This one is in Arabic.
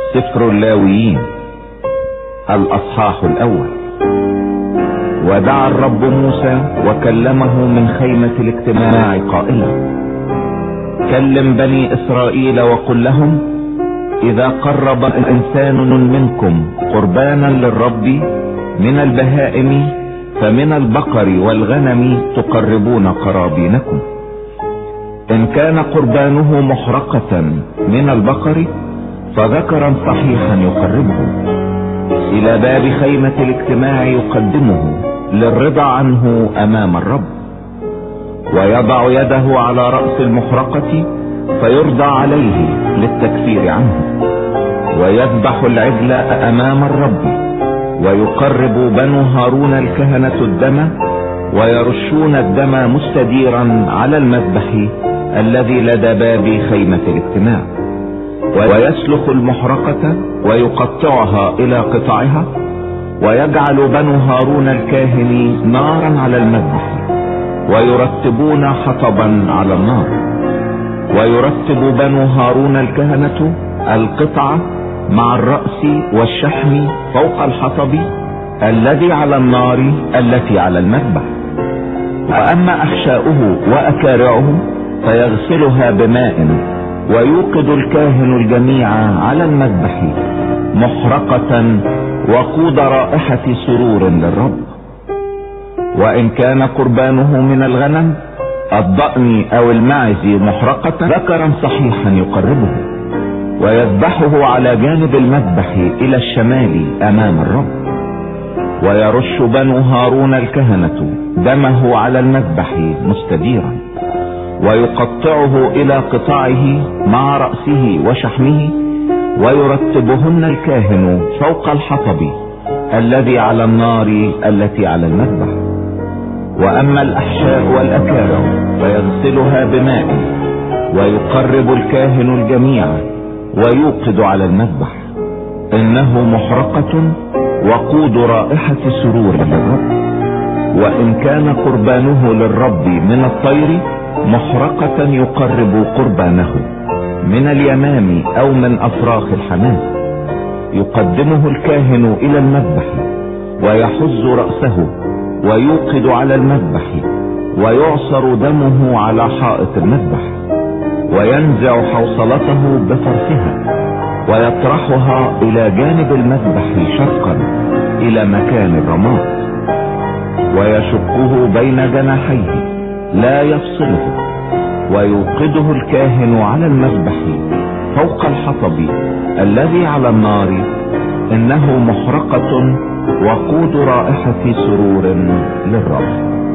سفر اللاويين الأصحاح الأول. ودعا الرب موسى وكلمه من خيمة الاجتماع قائلا: كلم بني إسرائيل وقل لهم: إذا قرب إنسان منكم قربانا للرب من البهائم فمن البقر والغنم تقربون قرابينكم. إن كان قربانه محرقة من البقر فذكرا صحيحا يقربه إلى باب خيمة الاجتماع يقدمه للرضا عنه أمام الرب، ويضع يده على رأس المحرقة فيرضى عليه للتكفير عنه، ويذبح العجل أمام الرب، ويقرب بنو هارون الكهنة الدم ويرشون الدم مستديرا على المذبح الذي لدى باب خيمة الاجتماع، ويسلخ المحرقة ويقطعها إلى قطعها، ويجعل بنو هارون الكاهن نارا على المذبح، ويرتبون حطبا على النار، ويرتب بنو هارون الكهنة القطعة مع الرأس والشحم فوق الحطب الذي على النار التي على المذبح. وأما أحشاؤه وأكارعه فيغسلها بماء، ويوقد الكاهن الجميع على المذبح محرقة وقود رائحة سرور للرب. وإن كان قربانه من الغنم الضأن أو الماعز محرقة ذكرا صحيحا يقربه، ويذبحه على جانب المذبح إلى الشمال أمام الرب، ويرش بنو هارون الكهنة دمه على المذبح مستديرا، ويقطعه إلى قطاعه مع رأسه وشحمه، ويرتبهن الكاهن فوق الحطب الذي على النار التي على المذبح. وأما الأحشاء والأكارع فيغسلها بماء، ويقرب الكاهن الجميع ويوقد على المذبح، إنه محرقة وقود رائحة سرور للرب. وإن كان قربانه للرب من الطير محرقة يقرب قربانه من اليمام أو من أفراخ الحمام، يقدمه الكاهن إلى المذبح، ويحز رأسه ويوقد على المذبح، ويعصر دمه على حائط المذبح، وينزع حوصلته بفرسها ويطرحها إلى جانب المذبح شرقا إلى مكان الرماد، ويشقه بين جناحيه لا يفصله، ويوقده الكاهن على المذبح فوق الحطب الذي على النار، إنه محرقة وقود رائحة سرور للرب.